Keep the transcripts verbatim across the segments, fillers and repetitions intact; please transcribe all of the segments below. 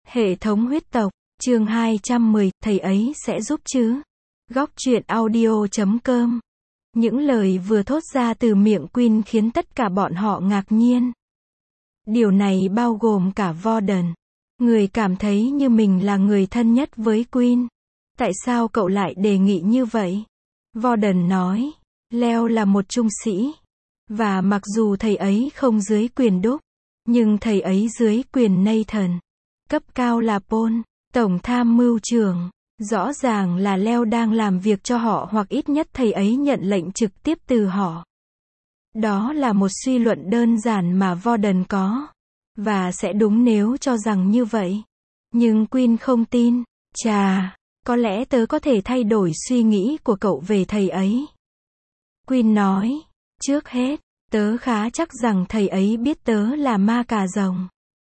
Hệ thống huyết tộc, chương hai trăm mười, thầy ấy sẽ giúp chứ? Góc truyện audio chấm com. Những lời vừa thốt ra từ miệng Queen khiến tất cả bọn họ ngạc nhiên. Điều này bao gồm cả Warden. Người cảm thấy như mình là người thân nhất với Queen. Tại sao cậu lại đề nghị như vậy? Warden nói, Leo là một trung sĩ. Và mặc dù thầy ấy không dưới quyền Đúc, nhưng thầy ấy dưới quyền Nathan. Cấp cao là Paul, tổng tham mưu trưởng. Rõ ràng là Leo đang làm việc cho họ, hoặc ít nhất thầy ấy nhận lệnh trực tiếp từ họ. Đó là một suy luận đơn giản mà Warden có. Và sẽ đúng nếu cho rằng như vậy. Nhưng Queen không tin. Chà, có lẽ tớ có thể thay đổi suy nghĩ của cậu về thầy ấy. Queen nói, trước hết, tớ khá chắc rằng thầy ấy biết tớ là ma cà rồng.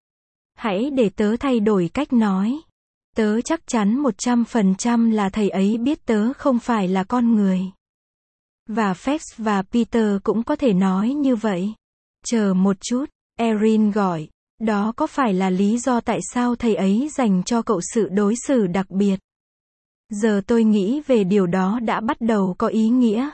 Hãy để tớ thay đổi cách nói. Tớ chắc chắn một trăm phần trăm là thầy ấy biết tớ không phải là con người. Và Fex và Peter cũng có thể nói như vậy. Chờ một chút, Erin gọi. Đó có phải là lý do tại sao thầy ấy dành cho cậu sự đối xử đặc biệt? Giờ tôi nghĩ về điều đó đã bắt đầu có ý nghĩa.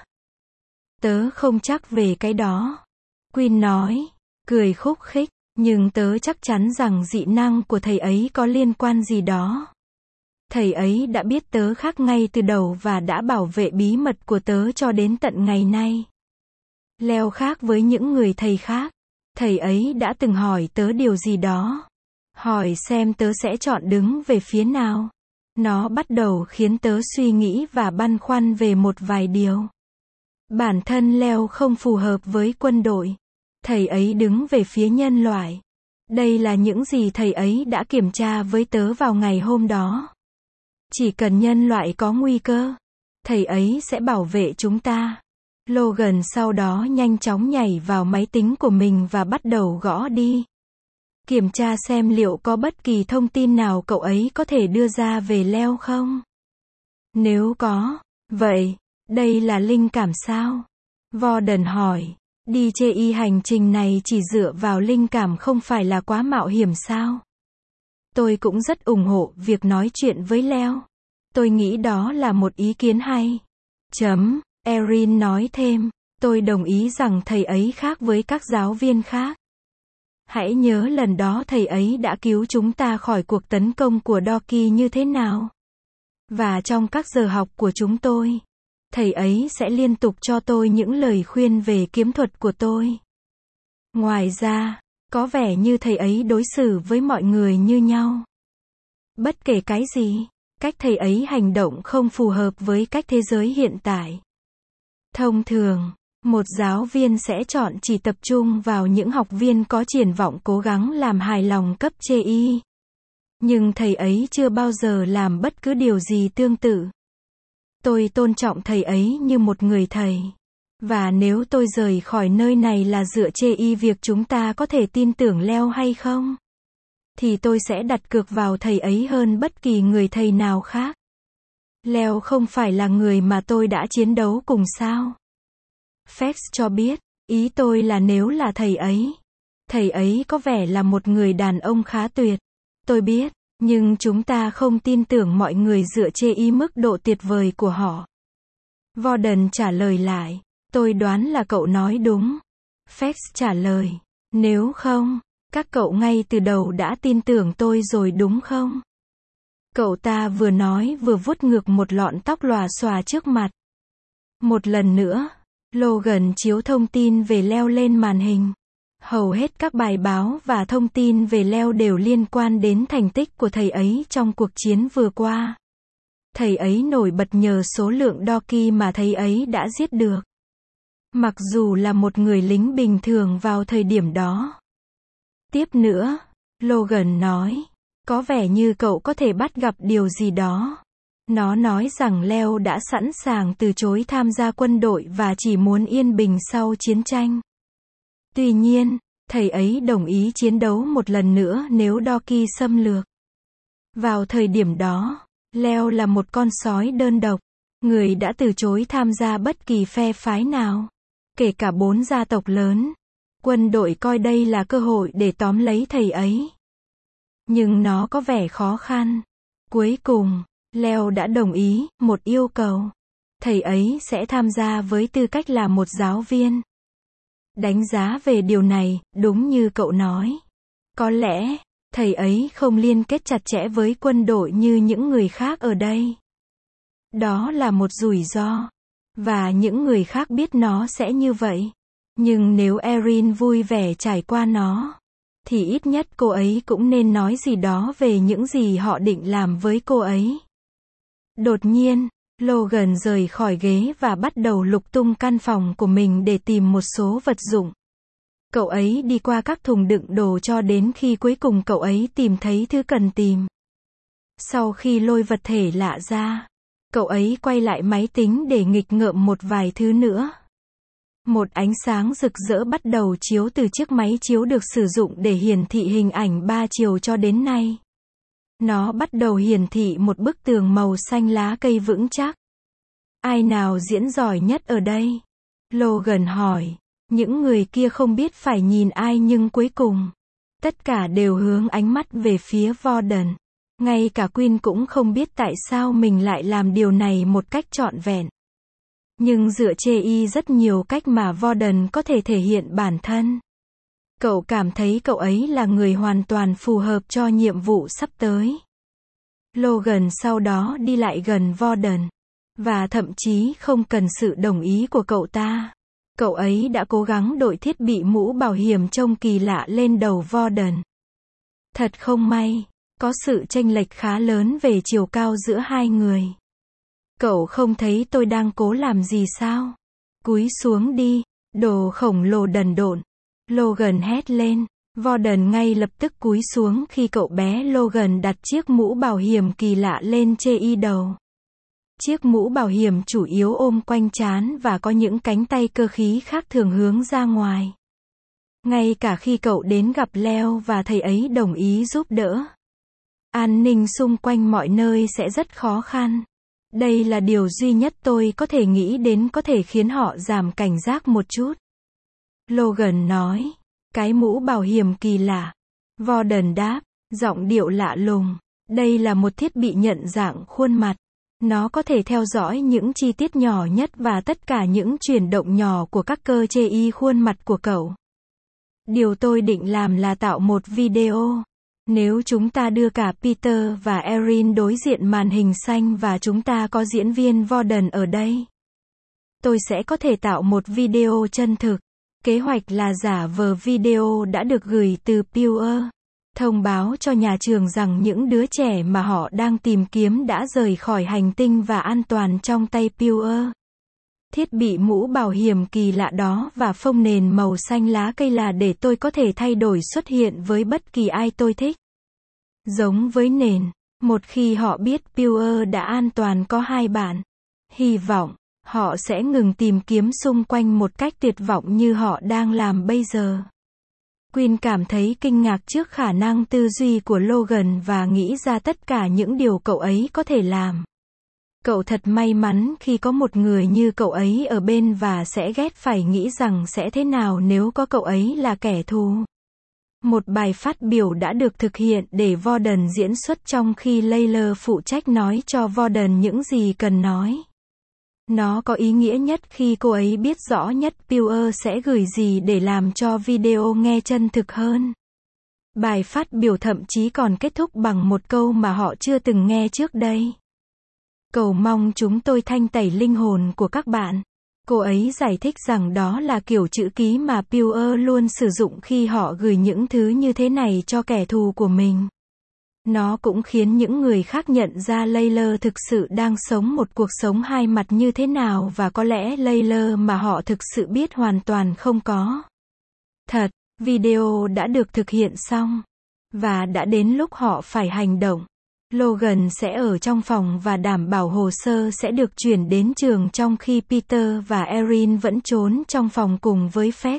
Tớ không chắc về cái đó. Queen nói, cười khúc khích, nhưng tớ chắc chắn rằng dị năng của thầy ấy có liên quan gì đó. Thầy ấy đã biết tớ khác ngay từ đầu và đã bảo vệ bí mật của tớ cho đến tận ngày nay. Leo khác với những người thầy khác. Thầy ấy đã từng hỏi tớ điều gì đó. Hỏi xem tớ sẽ chọn đứng về phía nào. Nó bắt đầu khiến tớ suy nghĩ và băn khoăn về một vài điều. Bản thân Leo không phù hợp với quân đội. Thầy ấy đứng về phía nhân loại. Đây là những gì thầy ấy đã kiểm tra với tớ vào ngày hôm đó. Chỉ cần nhân loại có nguy cơ, thầy ấy sẽ bảo vệ chúng ta. Logan sau đó nhanh chóng nhảy vào máy tính của mình và bắt đầu gõ đi. Kiểm tra xem liệu có bất kỳ thông tin nào cậu ấy có thể đưa ra về Leo không? Nếu có, vậy, đây là linh cảm sao? Warden hỏi, đi chê y hành trình này chỉ dựa vào linh cảm không phải là quá mạo hiểm sao? Tôi cũng rất ủng hộ việc nói chuyện với Leo. Tôi nghĩ đó là một ý kiến hay. Chấm. Erin nói thêm, tôi đồng ý rằng thầy ấy khác với các giáo viên khác. Hãy nhớ lần đó thầy ấy đã cứu chúng ta khỏi cuộc tấn công của Doki như thế nào. Và trong các giờ học của chúng tôi, thầy ấy sẽ liên tục cho tôi những lời khuyên về kiếm thuật của tôi. Ngoài ra, có vẻ như thầy ấy đối xử với mọi người như nhau. Bất kể cái gì, cách thầy ấy hành động không phù hợp với cách thế giới hiện tại. Thông thường, một giáo viên sẽ chọn chỉ tập trung vào những học viên có triển vọng cố gắng làm hài lòng cấp chê y. Nhưng thầy ấy chưa bao giờ làm bất cứ điều gì tương tự. Tôi tôn trọng thầy ấy như một người thầy. Và nếu tôi rời khỏi nơi này là dựa chê y việc chúng ta có thể tin tưởng Leo hay không, thì tôi sẽ đặt cược vào thầy ấy hơn bất kỳ người thầy nào khác. Leo không phải là người mà tôi đã chiến đấu cùng sao? Fex cho biết, ý tôi là nếu là thầy ấy. Thầy ấy có vẻ là một người đàn ông khá tuyệt. Tôi biết, nhưng chúng ta không tin tưởng mọi người dựa chê y mức độ tuyệt vời của họ. Warden trả lời lại, tôi đoán là cậu nói đúng. Fex trả lời, nếu không, các cậu ngay từ đầu đã tin tưởng tôi rồi đúng không? Cậu ta vừa nói vừa vuốt ngược một lọn tóc lòa xòa trước mặt. Một lần nữa, Logan chiếu thông tin về Leo lên màn hình. Hầu hết các bài báo và thông tin về Leo đều liên quan đến thành tích của thầy ấy trong cuộc chiến vừa qua. Thầy ấy nổi bật nhờ số lượng Doki mà thầy ấy đã giết được. Mặc dù là một người lính bình thường vào thời điểm đó. Tiếp nữa, Logan nói, có vẻ như cậu có thể bắt gặp điều gì đó. Nó nói rằng Leo đã sẵn sàng từ chối tham gia quân đội và chỉ muốn yên bình sau chiến tranh. Tuy nhiên, thầy ấy đồng ý chiến đấu một lần nữa nếu Doki xâm lược. Vào thời điểm đó, Leo là một con sói đơn độc, người đã từ chối tham gia bất kỳ phe phái nào, kể cả bốn gia tộc lớn. Quân đội coi đây là cơ hội để tóm lấy thầy ấy. nhưng nó có vẻ khó khăn. Cuối cùng, Leo đã đồng ý, một yêu cầu. Thầy ấy sẽ tham gia với tư cách là một giáo viên. Đánh giá về điều này, đúng như cậu nói. Có lẽ, thầy ấy không liên kết chặt chẽ với quân đội như những người khác ở đây. Đó là một rủi ro. Và những người khác biết nó sẽ như vậy. Nhưng nếu Erin vui vẻ trải qua nó, thì ít nhất cô ấy cũng nên nói gì đó về những gì họ định làm với cô ấy. Đột nhiên, Logan rời khỏi ghế và bắt đầu lục tung căn phòng của mình để tìm một số vật dụng. Cậu ấy đi qua các thùng đựng đồ cho đến khi cuối cùng cậu ấy tìm thấy thứ cần tìm. Sau khi lôi vật thể lạ ra, cậu ấy quay lại máy tính để nghịch ngợm một vài thứ nữa. Một ánh sáng rực rỡ bắt đầu chiếu từ chiếc máy chiếu được sử dụng để hiển thị hình ảnh ba chiều cho đến nay. Nó bắt đầu hiển thị một bức tường màu xanh lá cây vững chắc. Ai nào diễn giỏi nhất ở đây? Logan hỏi. Những người kia không biết phải nhìn ai nhưng cuối cùng, tất cả đều hướng ánh mắt về phía Warden. Ngay cả Quinn cũng không biết tại sao mình lại làm điều này một cách trọn vẹn. Nhưng dựa trên rất nhiều cách mà Warden có thể thể hiện bản thân. Cậu cảm thấy cậu ấy là người hoàn toàn phù hợp cho nhiệm vụ sắp tới. Logan sau đó đi lại gần Warden. Và thậm chí không cần sự đồng ý của cậu ta. Cậu ấy đã cố gắng đội thiết bị mũ bảo hiểm trông kỳ lạ lên đầu Warden. Thật không may, có sự chênh lệch khá lớn về chiều cao giữa hai người. Cậu không thấy tôi đang cố làm gì sao? Cúi xuống đi, đồ khổng lồ đần độn. Logan hét lên. Warden ngay lập tức cúi xuống khi cậu bé Logan đặt chiếc mũ bảo hiểm kỳ lạ lên trên đầu. Chiếc mũ bảo hiểm chủ yếu ôm quanh trán và có những cánh tay cơ khí khác thường hướng ra ngoài. Ngay cả khi cậu đến gặp Leo và thầy ấy đồng ý giúp đỡ, an ninh xung quanh mọi nơi sẽ rất khó khăn. Đây là điều duy nhất tôi có thể nghĩ đến có thể khiến họ giảm cảnh giác một chút. Logan nói. Cái mũ bảo hiểm kỳ lạ. Warden đáp, giọng điệu lạ lùng. Đây là một thiết bị nhận dạng khuôn mặt. Nó có thể theo dõi những chi tiết nhỏ nhất và tất cả những chuyển động nhỏ của các cơ chế khuôn mặt của cậu. Điều tôi định làm là tạo một video. Nếu chúng ta đưa cả Peter và Erin đối diện màn hình xanh và chúng ta có diễn viên Warden ở đây, tôi sẽ có thể tạo một video chân thực. Kế hoạch là giả vờ video đã được gửi từ Pure, thông báo cho nhà trường rằng những đứa trẻ mà họ đang tìm kiếm đã rời khỏi hành tinh và an toàn trong tay Pure. Thiết bị mũ bảo hiểm kỳ lạ đó và phông nền màu xanh lá cây là để tôi có thể thay đổi xuất hiện với bất kỳ ai tôi thích. Giống với nền, một khi họ biết Pure đã an toàn có hai bạn, hy vọng họ sẽ ngừng tìm kiếm xung quanh một cách tuyệt vọng như họ đang làm bây giờ. Quinn cảm thấy kinh ngạc trước khả năng tư duy của Logan và nghĩ ra tất cả những điều cậu ấy có thể làm. Cậu thật may mắn khi có một người như cậu ấy ở bên và sẽ ghét phải nghĩ rằng sẽ thế nào nếu có cậu ấy là kẻ thù. Một bài phát biểu đã được thực hiện để Warden diễn xuất trong khi Layla phụ trách nói cho Warden những gì cần nói. Nó có ý nghĩa nhất khi cô ấy biết rõ nhất Pure sẽ gửi gì để làm cho video nghe chân thực hơn. Bài phát biểu thậm chí còn kết thúc bằng một câu mà họ chưa từng nghe trước đây. Cầu mong chúng tôi thanh tẩy linh hồn của các bạn. Cô ấy giải thích rằng đó là kiểu chữ ký mà Pure luôn sử dụng khi họ gửi những thứ như thế này cho kẻ thù của mình. Nó cũng khiến những người khác nhận ra Layla thực sự đang sống một cuộc sống hai mặt như thế nào và có lẽ Layla mà họ thực sự biết hoàn toàn không có. Thật, video đã được thực hiện xong. Và đã đến lúc họ phải hành động. Logan sẽ ở trong phòng và đảm bảo hồ sơ sẽ được chuyển đến trường trong khi Peter và Erin vẫn trốn trong phòng cùng với Fex.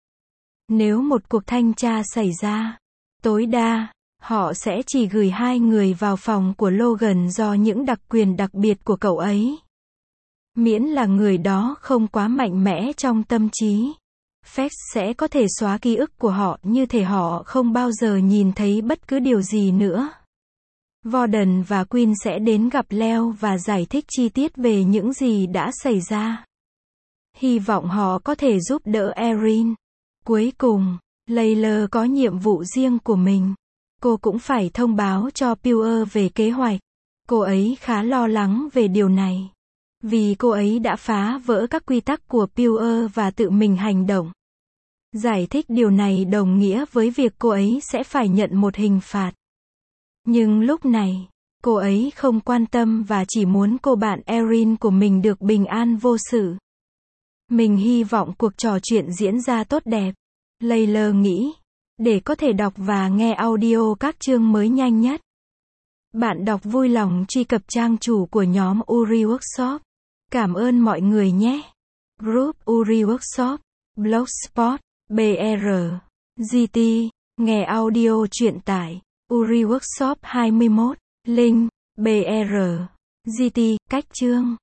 Nếu một cuộc thanh tra xảy ra, tối đa, họ sẽ chỉ gửi hai người vào phòng của Logan do những đặc quyền đặc biệt của cậu ấy. Miễn là người đó không quá mạnh mẽ trong tâm trí. Fax sẽ có thể xóa ký ức của họ như thể họ không bao giờ nhìn thấy bất cứ điều gì nữa. Warden và Quinn sẽ đến gặp Leo và giải thích chi tiết về những gì đã xảy ra. Hy vọng họ có thể giúp đỡ Erin. Cuối cùng, Layla có nhiệm vụ riêng của mình. Cô cũng phải thông báo cho Pewer về kế hoạch. Cô ấy khá lo lắng về điều này. Vì cô ấy đã phá vỡ các quy tắc của Pewer và tự mình hành động. Giải thích điều này đồng nghĩa với việc cô ấy sẽ phải nhận một hình phạt. Nhưng lúc này, cô ấy không quan tâm và chỉ muốn cô bạn Erin của mình được bình an vô sự. Mình hy vọng cuộc trò chuyện diễn ra tốt đẹp. Layla nghĩ. Để có thể đọc và nghe audio các chương mới nhanh nhất. Bạn đọc vui lòng truy cập trang chủ của nhóm Uri Workshop. Cảm ơn mọi người nhé. Group Uri Workshop, Blogspot, bê rờ, giê tê, nghe audio truyện tải, Uri Workshop hai mươi mốt, link, bê rờ, giê tê, cách chương.